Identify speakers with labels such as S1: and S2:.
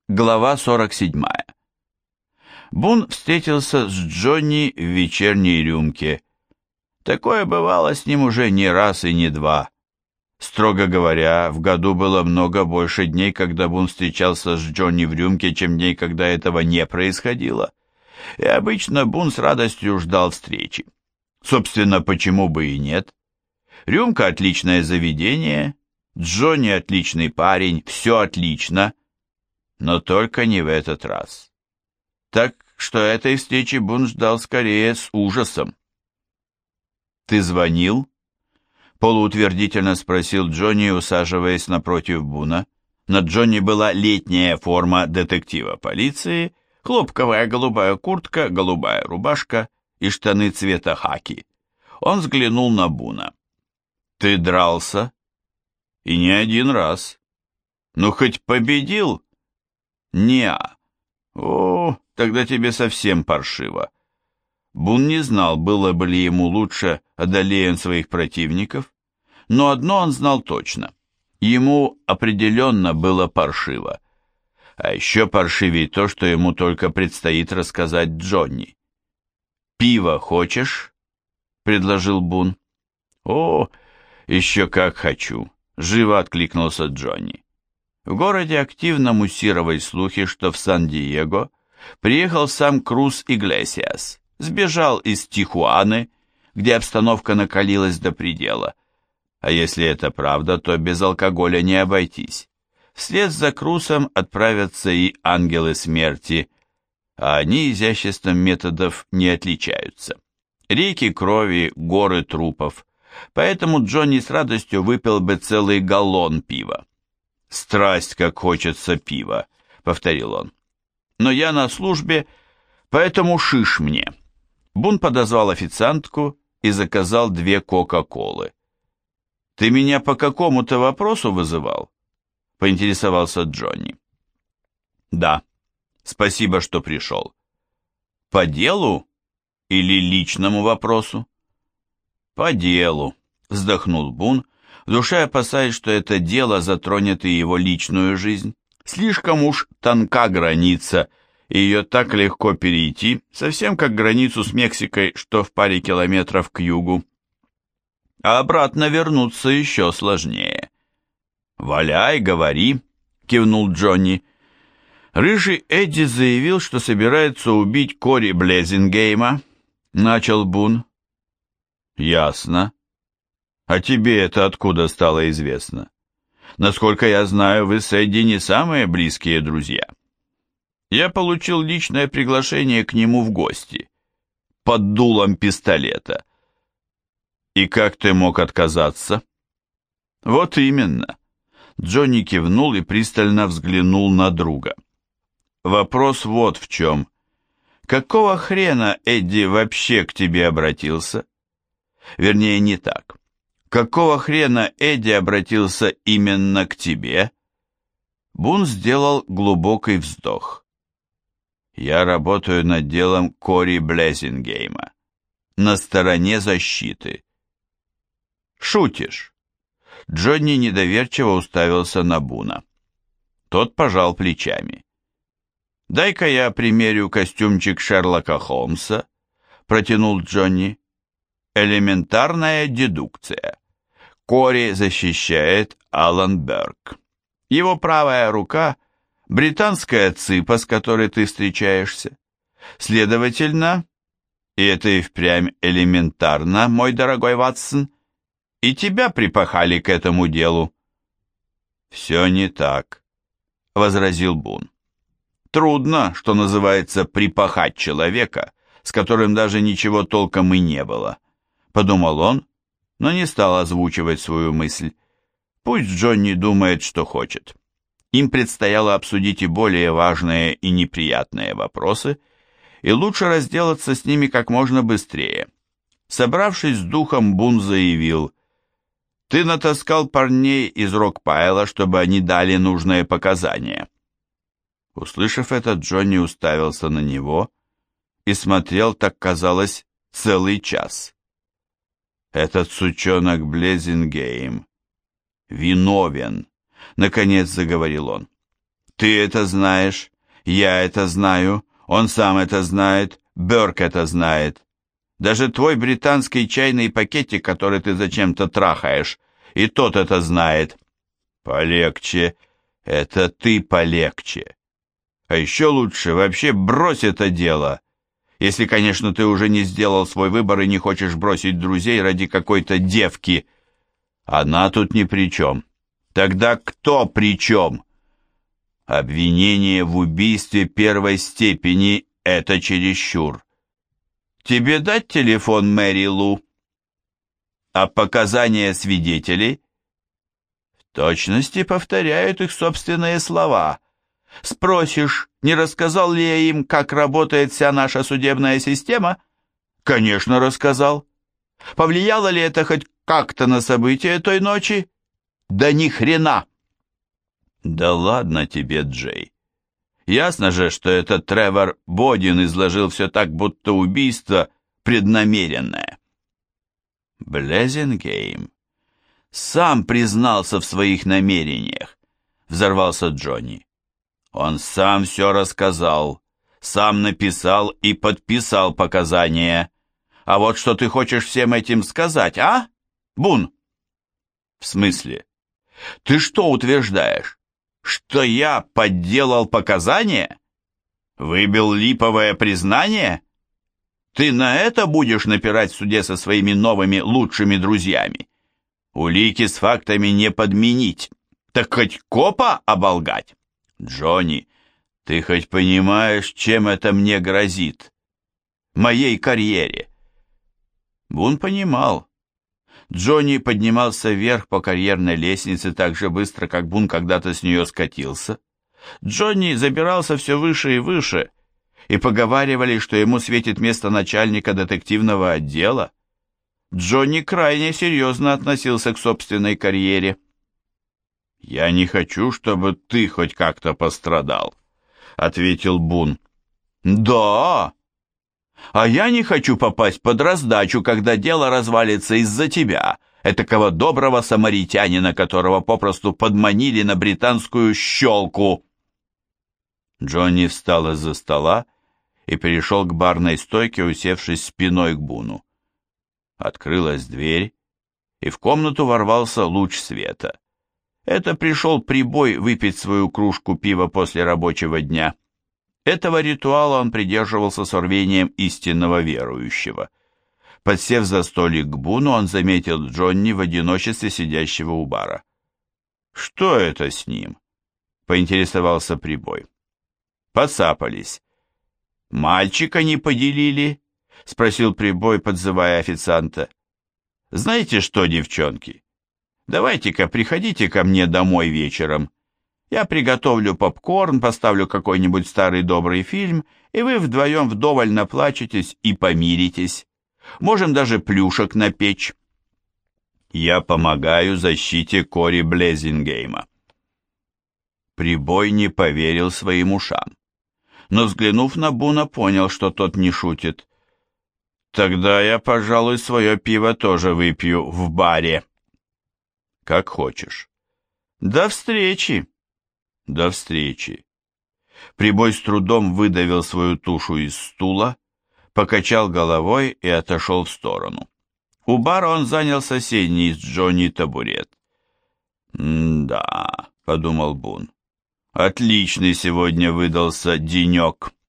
S1: Глава 47. Бун встретился с Джонни в вечерней рюмке. Такое бывало с ним уже не раз и не два. Строго говоря, в году было много больше дней, когда Бун встречался с Джонни в рюмке, чем дней, когда этого не происходило. И обычно Бун с радостью ждал встречи. Собственно, почему бы и нет? Рюмка — отличное заведение, Джонни — отличный парень, все отлично. Но только не в этот раз. Так что этой встречи Бун ждал скорее с ужасом. «Ты звонил?» — полуутвердительно спросил Джонни, усаживаясь напротив Буна. На Джонни была летняя форма детектива полиции, хлопковая голубая куртка, голубая рубашка и штаны цвета хаки. Он взглянул на Буна. «Ты дрался?» «И не один раз. Ну, хоть победил?» «Не-а. О, тогда тебе совсем паршиво». Бун не знал, было бы ли ему лучше, одолея он своих противников, но одно он знал точно. Ему определенно было паршиво. А еще паршивее то, что ему только предстоит рассказать Джонни. «Пиво хочешь?» — предложил Бун. «О, еще как хочу!» — живо откликнулся Джонни. В городе активно муссировали слухи, что в Сан-Диего приехал сам Крус Иглесиас, сбежал из Тихуаны, где обстановка накалилась до предела. А если это правда, то без алкоголя не обойтись. Вслед за Крусом отправятся и ангелы смерти, а они изяществом методов не отличаются. Реки крови, горы трупов. Поэтому Джонни с радостью выпил бы целый галлон пива. «Страсть, как хочется пива», — повторил он. «Но я на службе, поэтому шиш мне». Бун подозвал официантку и заказал 2 кока-колы. «Ты меня по какому-то вопросу вызывал?» — поинтересовался Джонни. «Да, спасибо, что пришел». «По делу или личному вопросу?» «По делу», — вздохнул Бун, в душе опасаясь, что это дело затронет и его личную жизнь. Слишком уж тонка граница, и ее так легко перейти, совсем как границу с Мексикой, что в паре километров к югу. А обратно вернуться еще сложнее. «Валяй, говори», — кивнул Джонни. «Рыжий Эдди заявил, что собирается убить Кори Блезингейма», — начал Бун. «Ясно. А тебе это откуда стало известно? Насколько я знаю, вы с Эдди не самые близкие друзья. Я получил личное приглашение к нему в гости. Под дулом пистолета. И как ты мог отказаться?» «Вот именно». Джонни кивнул и пристально взглянул на друга. «Вопрос вот в чем. Какого хрена Эдди вообще к тебе обратился? Вернее, не так. Какого хрена Эдди обратился именно к тебе?» Бун сделал глубокий вздох. «Я работаю над делом Кори Блезингейма. На стороне защиты». «Шутишь?» Джонни недоверчиво уставился на Буна. Тот пожал плечами. «Дай-ка я примерю костюмчик Шерлока Холмса», протянул Джонни. «Элементарная дедукция. Кори защищает Алан Берг. Его правая рука – британская цыпа, с которой ты встречаешься. Следовательно, и это и впрямь элементарно, мой дорогой Ватсон, и тебя припахали к этому делу». «Все не так», – возразил Бун. «Трудно, что называется, припахать человека, с которым даже ничего толком и не было», – подумал он, но не стал озвучивать свою мысль. Пусть Джонни думает, что хочет. Им предстояло обсудить и более важные и неприятные вопросы, и лучше разделаться с ними как можно быстрее. Собравшись с духом, Бун заявил: «Ты натаскал парней из Рокпайла, чтобы они дали нужные показания». Услышав это, Джонни уставился на него и смотрел, так казалось, целый час. «Этот сучонок Блезингейм виновен», — наконец заговорил он. Ты это знаешь, я это знаю, он сам это знает, Бёрк это знает. Даже твой британский чайный пакетик, который ты зачем-то трахаешь, и тот это знает. Полегче, это ты полегче. А еще лучше вообще брось это дело. Если, конечно, ты уже не сделал свой выбор и не хочешь бросить друзей ради какой-то девки. Она тут ни при чем. Тогда кто при чем? Обвинение в убийстве первой степени – это чересчур. Тебе дать телефон Мэри Лу? А показания свидетелей? В точности повторяют их собственные слова. Спросишь, не рассказал ли я им, как работает вся наша судебная система? Конечно, рассказал. Повлияло ли это хоть как-то на события той ночи? Да ни хрена. Да ладно тебе, Джей. Ясно же, что этот Тревор Бодин изложил все так, будто убийство преднамеренное. Блезингейм сам признался в своих намерениях, взорвался Джонни. Он сам все рассказал, сам написал и подписал показания. А вот что ты хочешь всем этим сказать, а, Бун? В смысле? Ты что утверждаешь? Что я подделал показания? Выбил липовое признание? Ты на это будешь напирать в суде со своими новыми лучшими друзьями? Улики с фактами не подменить, так хоть копа оболгать. Джонни, ты хоть понимаешь, чем это мне грозит? Моей карьере. Бун понимал. Джонни поднимался вверх по карьерной лестнице так же быстро, как Бун когда-то с нее скатился. Джонни забирался все выше и выше, и поговаривали, что ему светит место начальника детективного отдела. Джонни крайне серьезно относился к собственной карьере. «Я не хочу, чтобы ты хоть как-то пострадал», — ответил Бун. «Да, а я не хочу попасть под раздачу, когда дело развалится из-за тебя, этакого доброго самаритянина, которого попросту подманили на британскую щелку». Джонни встал из-за стола и перешел к барной стойке, усевшись спиной к Буну. Открылась дверь, и в комнату ворвался луч света. Это пришел Прибой выпить свою кружку пива после рабочего дня. Этого ритуала он придерживался с рвением истинного верующего. Подсев за столик к Буну, он заметил Джонни в одиночестве сидящего у бара. «Что это с ним?» — поинтересовался Прибой. «Поцапались». «Мальчика не поделили?» — спросил Прибой, подзывая официанта. «Знаете что, девчонки, давайте-ка приходите ко мне домой вечером. Я приготовлю попкорн, поставлю какой-нибудь старый добрый фильм, и вы вдвоем вдоволь наплачетесь и помиритесь. Можем даже плюшек напечь. Я помогаю защите Кори Блезингейма». Прибой не поверил своим ушам, но, взглянув на Буна, понял, что тот не шутит. «Тогда я, пожалуй, свое пиво тоже выпью в баре». «Как хочешь». «До встречи». «До встречи». Прибой с трудом выдавил свою тушу из стула, покачал головой и отошел в сторону. У бара он занял соседний с Джонни табурет. «Да», — подумал Бун, — «отличный сегодня выдался денек».